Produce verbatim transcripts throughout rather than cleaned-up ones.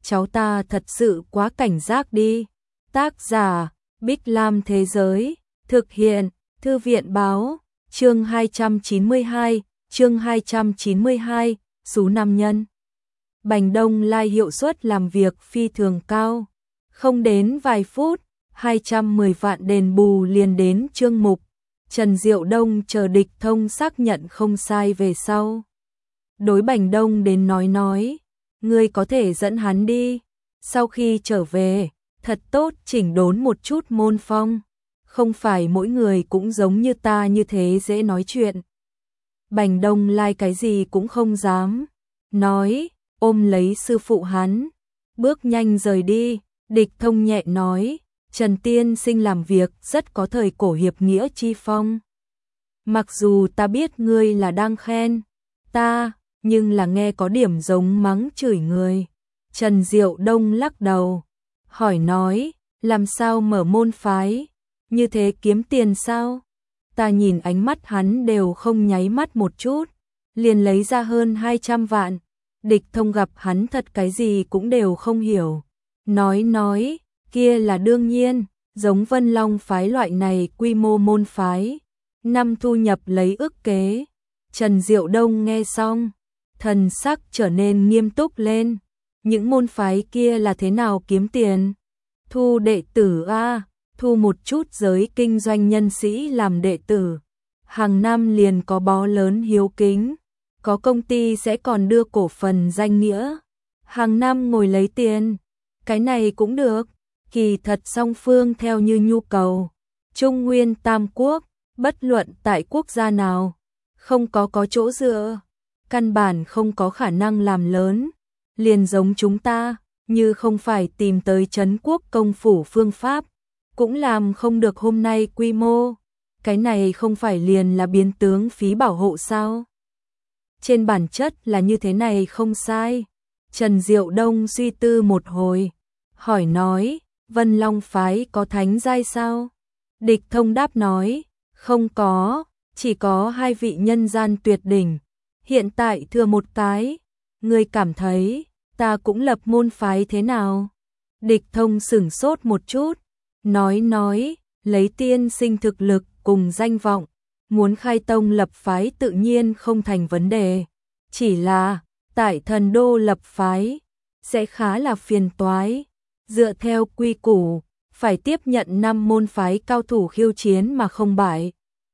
cháu ta thật sự quá cảnh giác đi. Tác giả, Bích Lam Thế Giới, thực hiện, Thư viện Báo, chương hai trăm chín mươi hai, chương hai trăm chín mươi hai, số nam nhân. Bành Đông Lai hiệu suất làm việc phi thường cao, không đến vài phút, hai trăm mười vạn đền bù liền đến chương mục. Trần Diệu Đông chờ Địch Thông xác nhận không sai về sau. Đối Bành Đông đến nói nói, ngươi có thể dẫn hắn đi, sau khi trở về, thật tốt chỉnh đốn một chút môn phong, không phải mỗi người cũng giống như ta như thế dễ nói chuyện. Bành Đông Lai cái gì cũng không dám, nói, ôm lấy sư phụ hắn, bước nhanh rời đi. Địch Thông nhẹ nói, Trần tiên sinh làm việc rất có thời cổ hiệp nghĩa chi phong. Mặc dù ta biết ngươi là đang khen ta, nhưng là nghe có điểm giống mắng chửi người. Trần Diệu Đông lắc đầu, hỏi nói, làm sao mở môn phái, như thế kiếm tiền sao? Ta nhìn ánh mắt hắn đều không nháy mắt một chút, liền lấy ra hơn hai trăm vạn. Địch Thông gặp hắn thật cái gì cũng đều không hiểu. Nói nói, kia là đương nhiên, giống Vân Long phái loại này quy mô môn phái, năm thu nhập lấy ức kế. Trần Diệu Đông nghe xong, thần sắc trở nên nghiêm túc lên. Những môn phái kia là thế nào kiếm tiền? Thu đệ tử a, thu một chút giới kinh doanh nhân sĩ làm đệ tử. Hàng năm liền có bó lớn hiếu kính, có công ty sẽ còn đưa cổ phần danh nghĩa. Hàng năm ngồi lấy tiền, cái này cũng được. Kỳ thật song phương theo như nhu cầu. Trung Nguyên Tam Quốc, bất luận tại quốc gia nào, không có có chỗ dựa, căn bản không có khả năng làm lớn. Liền giống chúng ta, như không phải tìm tới trấn quốc công phủ phương pháp, cũng làm không được hôm nay quy mô. Cái này không phải liền là biến tướng phí bảo hộ sao? Trên bản chất là như thế này không sai. Trần Diệu Đông suy tư một hồi, hỏi nói, Vân Long phái có thánh giai sao? Địch Thông đáp nói, không có, chỉ có hai vị nhân gian tuyệt đỉnh, hiện tại thừa một cái. Ngươi cảm thấy, ta cũng lập môn phái thế nào? Địch Thông sửng sốt một chút, nói nói, lấy tiên sinh thực lực cùng danh vọng, muốn khai tông lập phái tự nhiên không thành vấn đề. Chỉ là, tại thần đô lập phái, sẽ khá là phiền toái. Dựa theo quy củ, phải tiếp nhận năm môn phái cao thủ khiêu chiến mà không bại,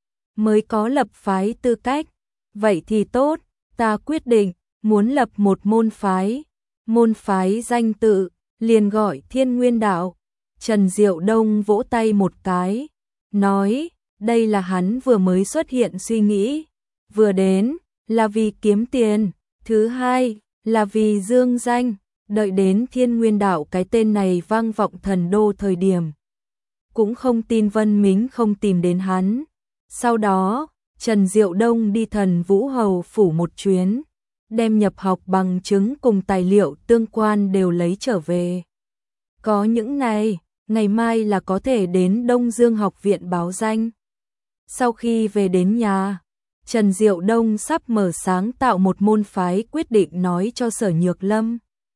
mới có lập phái tư cách. Vậy thì tốt, ta quyết định, muốn lập một môn phái. Môn phái danh tự, liền gọi Thiên Nguyên Đạo. Trần Diệu Đông vỗ tay một cái, nói, đây là hắn vừa mới xuất hiện suy nghĩ. Vừa đến, là vì kiếm tiền, thứ hai, là vì dương danh. Đợi đến Thiên Nguyên Đạo cái tên này vang vọng thần đô thời điểm, cũng không tin Vân Mính không tìm đến hắn. Sau đó, Trần Diệu Đông đi Thần Vũ Hầu phủ một chuyến, đem nhập học bằng chứng cùng tài liệu tương quan đều lấy trở về. Có những này, ngày mai là có thể đến Đông Dương học viện báo danh. Sau khi về đến nhà, Trần Diệu Đông sắp mở sáng tạo một môn phái, quyết định nói cho Sở Nhược Lâm.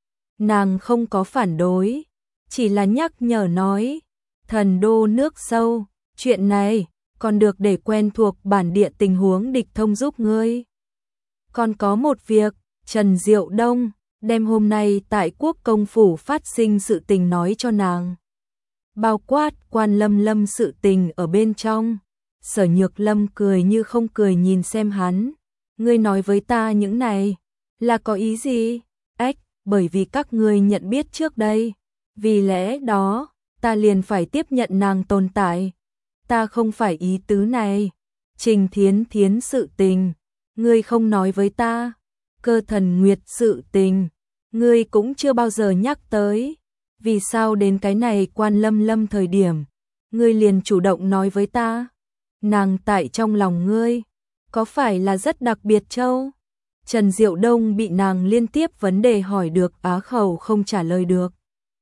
Nàng không có phản đối, chỉ là nhắc nhở nói, thần đô nước sâu, chuyện này còn được để quen thuộc bản địa tình huống Địch Thông giúp ngươi. Còn có một việc, Trần Diệu Đông đem hôm nay tại quốc công phủ phát sinh sự tình nói cho nàng. Bao quát Quan Lâm Lâm sự tình ở bên trong. Sở Nhược Lâm cười như không cười nhìn xem hắn. Ngươi nói với ta những này, là có ý gì? Ếch, bởi vì các ngươi nhận biết trước đây. Vì lẽ đó, ta liền phải tiếp nhận nàng tồn tại. Ta không phải ý tứ này. Trình Thiến Thiến sự tình, ngươi không nói với ta. Cơ Thần Nguyệt sự tình, ngươi cũng chưa bao giờ nhắc tới. Vì sao đến cái này Quan Lâm Lâm thời điểm, ngươi liền chủ động nói với ta? Nàng tại trong lòng ngươi, có phải là rất đặc biệt châu? Trần Diệu Đông bị nàng liên tiếp vấn đề hỏi được á khẩu không trả lời được.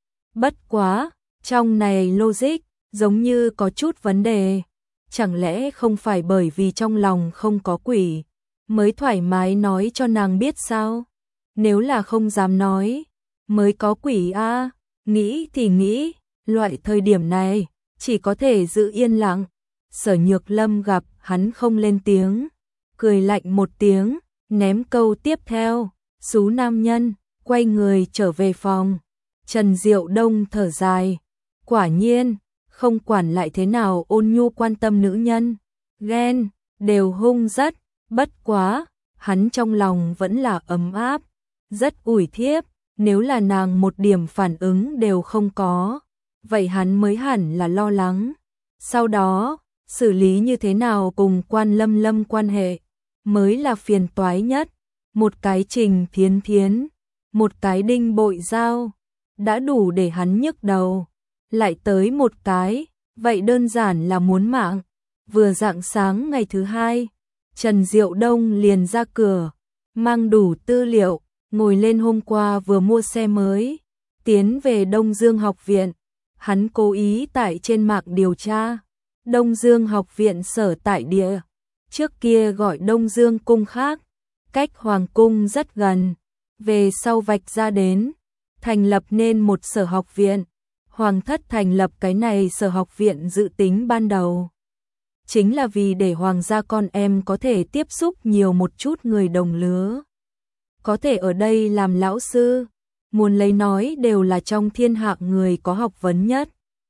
Bất quá, trong này logic, giống như có chút vấn đề. Chẳng lẽ không phải bởi vì trong lòng không có quỷ, mới thoải mái nói cho nàng biết sao? Nếu là không dám nói, mới có quỷ a. Nghĩ thì nghĩ, loại thời điểm này, chỉ có thể giữ yên lặng. Sở Nhược Lâm gặp hắn không lên tiếng, cười lạnh một tiếng, ném câu tiếp theo, xú nam nhân, quay người trở về phòng. Trần Diệu Đông thở dài, quả nhiên, không quản lại thế nào ôn nhu quan tâm nữ nhân, ghen, đều hung rất, bất quá, hắn trong lòng vẫn là ấm áp, rất ủi thiếp, nếu là nàng một điểm phản ứng đều không có, vậy hắn mới hẳn là lo lắng. Sau đó, xử lý như thế nào cùng Quan Lâm Lâm quan hệ, mới là phiền toái nhất. Một cái Trình Thiến Thiến, một cái Đinh Bội Giao, đã đủ để hắn nhức đầu. Lại tới một cái, vậy đơn giản là muốn mạng. Vừa rạng sáng ngày thứ hai, Trần Diệu Đông liền ra cửa, mang đủ tư liệu, ngồi lên hôm qua vừa mua xe mới, tiến về Đông Dương học viện. Hắn cố ý tại trên mạng điều tra, Đông Dương học viện sở tại địa, trước kia gọi Đông Dương cung khác, cách Hoàng cung rất gần, về sau vạch ra đến, thành lập nên một sở học viện. Hoàng thất thành lập cái này sở học viện dự tính ban đầu, chính là vì để hoàng gia con em có thể tiếp xúc nhiều một chút người đồng lứa, có thể ở đây làm lão sư, muốn lấy nói đều là trong thiên hạ người có học vấn nhất.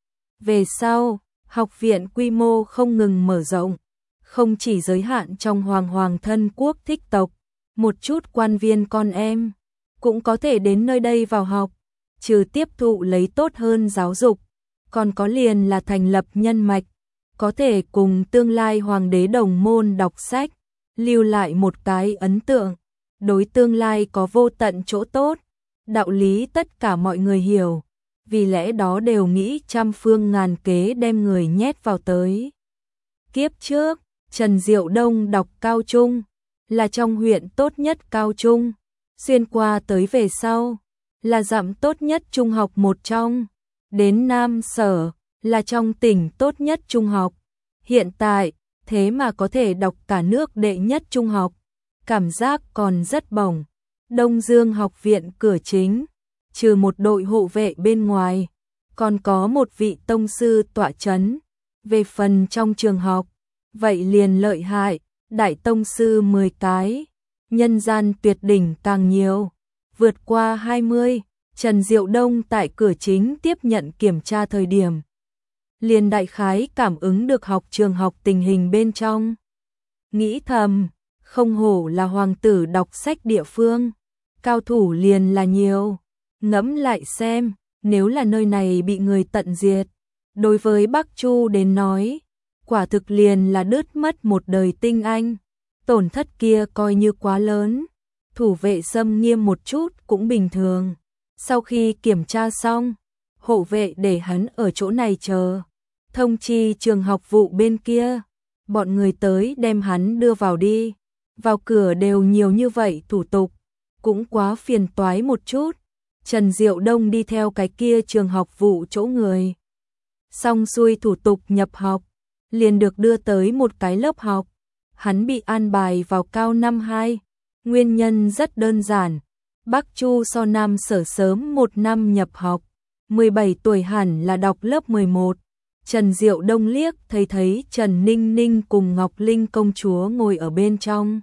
Về sau, học viện quy mô không ngừng mở rộng, không chỉ giới hạn trong hoàng hoàng thân quốc thích tộc, một chút quan viên con em cũng có thể đến nơi đây vào học, trừ tiếp thụ lấy tốt hơn giáo dục, còn có liền là thành lập nhân mạch, có thể cùng tương lai hoàng đế đồng môn đọc sách, lưu lại một cái ấn tượng, đối tương lai có vô tận chỗ tốt. Đạo lý tất cả mọi người hiểu, vì lẽ đó đều nghĩ trăm phương ngàn kế đem người nhét vào tới. Kiếp trước, Trần Diệu Đông đọc cao trung, là trong huyện tốt nhất cao trung, xuyên qua tới về sau, là dặm tốt nhất trung học một trong, đến Nam Sở, là trong tỉnh tốt nhất trung học. Hiện tại, thế mà có thể đọc cả nước đệ nhất trung học, cảm giác còn rất bổng. Đông Dương học viện cửa chính, trừ một đội hộ vệ bên ngoài, còn có một vị tông sư tọa chấn. Về phần trong trường học, vậy liền lợi hại, đại tông sư mười cái, nhân gian tuyệt đỉnh càng nhiều, vượt qua hai mươi. Trần Diệu Đông tại cửa chính tiếp nhận kiểm tra thời điểm, liền đại khái cảm ứng được học trường học tình hình bên trong. Nghĩ thầm, không hổ là hoàng tử đọc sách địa phương, cao thủ liền là nhiều. Ngẫm lại xem, nếu là nơi này bị người tận diệt, đối với Bắc Chu đến nói, quả thực liền là đứt mất một đời tinh anh, tổn thất kia coi như quá lớn, thủ vệ xâm nghiêm một chút cũng bình thường. Sau khi kiểm tra xong, hộ vệ để hắn ở chỗ này chờ, thông chi trường học vụ bên kia, bọn người tới đem hắn đưa vào đi. Vào cửa đều nhiều như vậy thủ tục, cũng quá phiền toái một chút. Trần Diệu Đông đi theo cái kia trường học vụ chỗ người, xong xuôi thủ tục nhập học, liền được đưa tới một cái lớp học. Hắn bị an bài vào cao năm hai, nguyên nhân rất đơn giản, Bắc Chu so Nam Sở sớm một năm nhập học, mười bảy tuổi hẳn là đọc lớp mười một. Trần Diệu Đông liếc thấy thấy Trần Ninh Ninh cùng Ngọc Linh công chúa ngồi ở bên trong.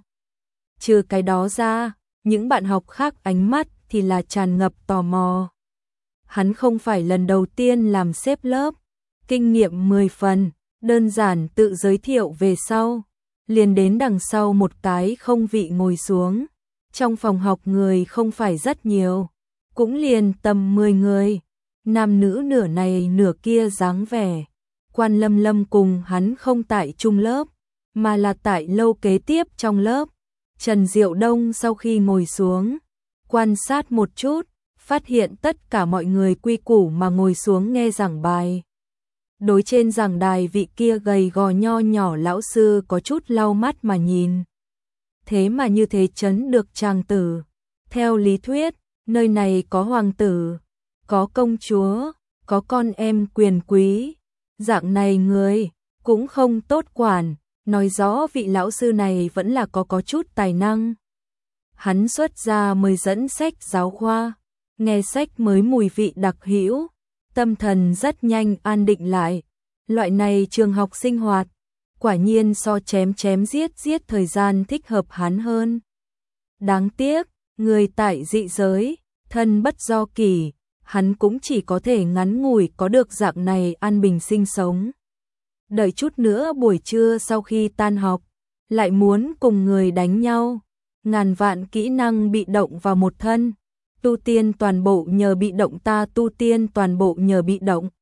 Trừ cái đó ra, những bạn học khác ánh mắt thì là tràn ngập tò mò. Hắn không phải lần đầu tiên làm xếp lớp, kinh nghiệm mười phần, đơn giản tự giới thiệu về sau, liền đến đằng sau một cái không vị ngồi xuống. Trong phòng học người không phải rất nhiều, cũng liền tầm mười người, nam nữ nửa này nửa kia dáng vẻ. Quan Lâm Lâm cùng hắn không tại chung lớp, mà là tại lâu kế tiếp trong lớp. Trần Diệu Đông sau khi ngồi xuống, quan sát một chút, phát hiện tất cả mọi người quy củ mà ngồi xuống nghe giảng bài. Đối trên giảng đài vị kia gầy gò nho nhỏ lão sư có chút lau mắt mà nhìn. Thế mà như thế chấn được chàng tử. Theo lý thuyết, nơi này có hoàng tử, có công chúa, có con em quyền quý. Dạng này người, cũng không tốt quản, nói rõ vị lão sư này vẫn là có có chút tài năng. Hắn xuất ra mời dẫn sách giáo khoa, nghe sách mới mùi vị đặc hữu, tâm thần rất nhanh an định lại. Loại này trường học sinh hoạt, quả nhiên so chém chém giết giết thời gian thích hợp hắn hơn. Đáng tiếc, người tại dị giới, thân bất do kỷ, hắn cũng chỉ có thể ngắn ngủi có được dạng này an bình sinh sống. Đợi chút nữa buổi trưa sau khi tan học, lại muốn cùng người đánh nhau, ngàn vạn kỹ năng bị động vào một thân, tu tiên toàn bộ nhờ bị động ta tu tiên toàn bộ nhờ bị động.